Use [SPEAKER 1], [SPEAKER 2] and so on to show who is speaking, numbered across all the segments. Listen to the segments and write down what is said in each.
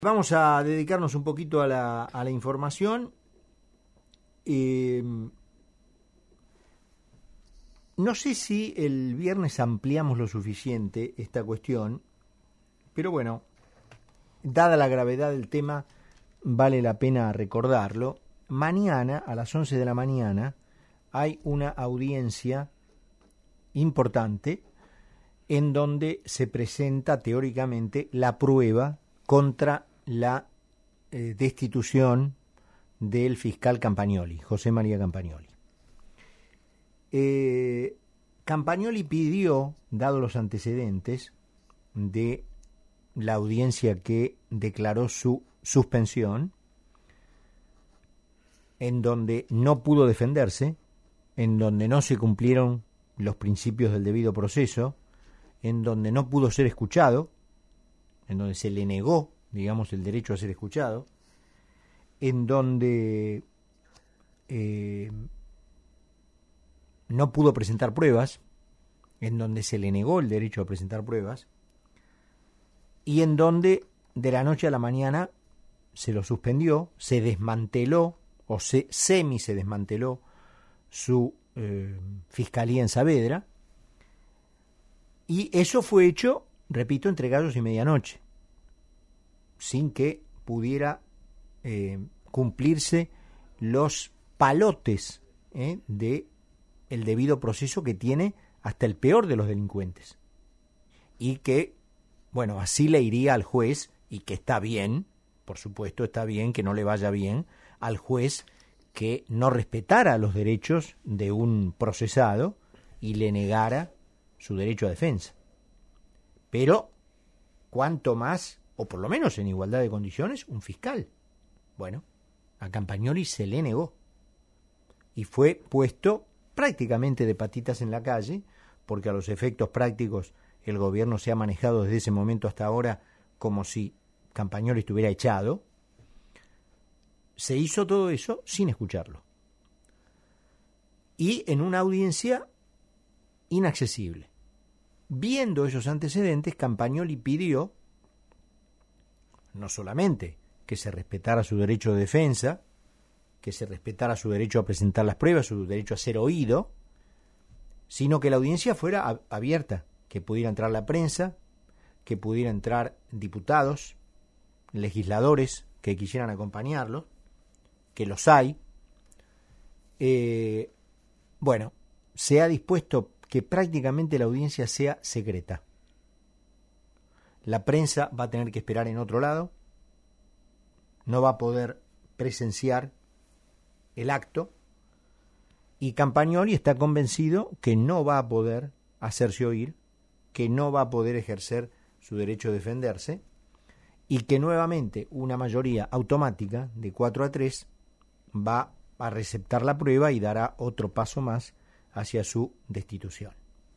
[SPEAKER 1] Vamos a dedicarnos un poquito a la información. No sé si el viernes ampliamos lo suficiente esta cuestión, pero bueno, dada la gravedad del tema, vale la pena recordarlo. Mañana, a las 11 de la mañana, hay una audiencia importante en donde se presenta teóricamente la prueba contra la destitución del fiscal Campagnoli, José María Campagnoli. Campagnoli pidió, dado los antecedentes de la audiencia que declaró su suspensión, en donde no pudo defenderse, en donde no se cumplieron los principios del debido proceso, en donde no pudo ser escuchado, en donde se le negó, digamos, el derecho a ser escuchado, en donde no pudo presentar pruebas, en donde se le negó el derecho a presentar pruebas, y en donde de la noche a la mañana se lo suspendió, se desmanteló, o se desmanteló su fiscalía en Saavedra, y eso fue hecho, repito, entre gallos y medianoche, sin que pudiera cumplirse los palotes de el debido proceso que tiene hasta el peor de los delincuentes. Y que, bueno, así le iría al juez, y que está bien, por supuesto, está bien que no le vaya bien al juez que no respetara los derechos de un procesado y le negara su derecho a defensa. Pero, cuanto más, o por lo menos en igualdad de condiciones, un fiscal. Bueno, a Campagnoli se le negó y fue puesto prácticamente de patitas en la calle, porque a los efectos prácticos el gobierno se ha manejado desde ese momento hasta ahora como si Campagnoli estuviera echado. Se hizo todo eso sin escucharlo. Y en una audiencia inaccesible. Viendo esos antecedentes, Campagnoli pidió no solamente que se respetara su derecho de defensa, que se respetara su derecho a presentar las pruebas, su derecho a ser oído, sino que la audiencia fuera abierta, que pudiera entrar la prensa, que pudiera entrar diputados, legisladores que quisieran acompañarlo, que los hay. Bueno, se ha dispuesto que prácticamente la audiencia sea secreta. La prensa va a tener que esperar en otro lado, no va a poder presenciar el acto, y Campagnoli está convencido que no va a poder hacerse oír, que no va a poder ejercer su derecho a defenderse, y que nuevamente una mayoría automática de 4-3 va a receptar la prueba y dará otro paso más hacia su destitución.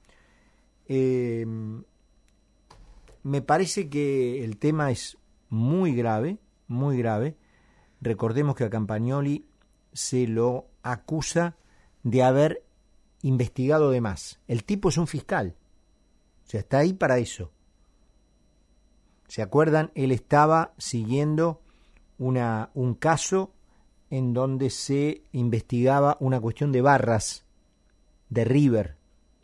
[SPEAKER 1] Me parece que el tema es muy grave, muy grave. Recordemos que a Campagnoli se lo acusa de haber investigado de más. El tipo es un fiscal, o sea, está ahí para eso. ¿Se acuerdan? Él estaba siguiendo un caso en donde se investigaba una cuestión de barras de River.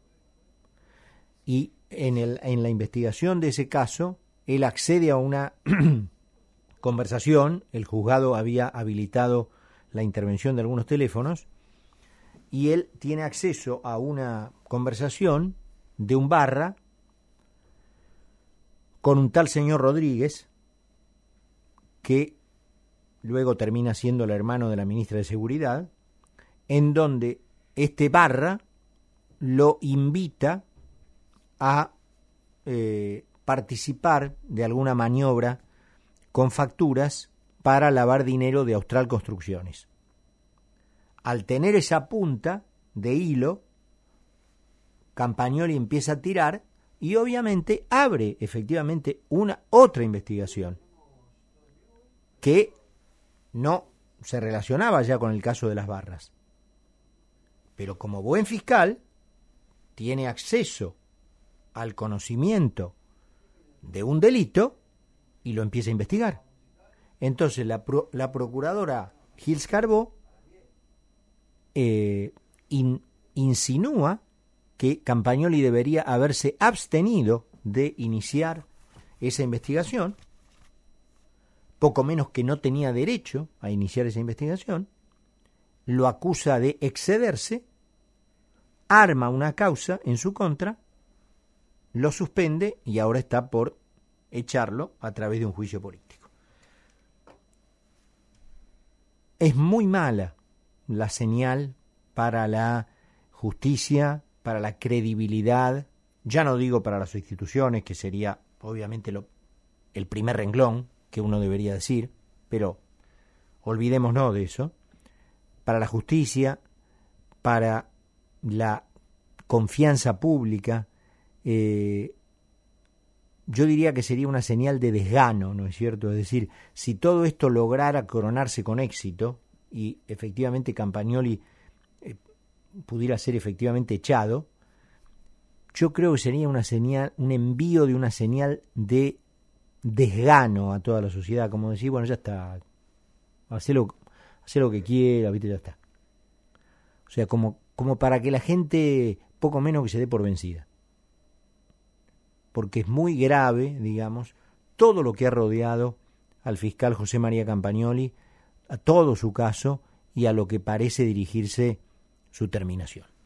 [SPEAKER 1] Y en la investigación de ese caso, él accede a una conversación, el juzgado había habilitado la intervención de algunos teléfonos, y él tiene acceso a una conversación de un barra con un tal señor Rodríguez, que luego termina siendo el hermano de la ministra de Seguridad, en donde este barra lo invita a participar de alguna maniobra con facturas para lavar dinero de Austral Construcciones. Al tener esa punta de hilo, Campagnoli empieza a tirar y obviamente abre efectivamente una otra investigación que no se relacionaba ya con el caso de las barras. Pero como buen fiscal tiene acceso al conocimiento de un delito y lo empieza a investigar. Entonces la procuradora Gils Carbó insinúa que Campagnoli debería haberse abstenido de iniciar esa investigación, poco menos que no tenía derecho a iniciar esa investigación, lo acusa de excederse, arma una causa en su contra, lo suspende y ahora está por echarlo a través de un juicio político. Es muy mala la señal para la justicia, para la credibilidad, ya no digo para las instituciones, que sería obviamente el primer renglón que uno debería decir, pero olvidémonos de eso, para la justicia, para la confianza pública, yo diría que sería una señal de desgano, ¿no es cierto? Es decir, si todo esto lograra coronarse con éxito y efectivamente Campagnoli pudiera ser efectivamente echado, yo creo que sería una señal, un envío de una señal de desgano a toda la sociedad, como decir, bueno, ya está, hace lo que quiera, ¿viste? Ya está. O sea, como para que la gente poco menos que se dé por vencida. Porque es muy grave, digamos, todo lo que ha rodeado al fiscal José María Campagnoli, a todo su caso y a lo que parece dirigirse su terminación.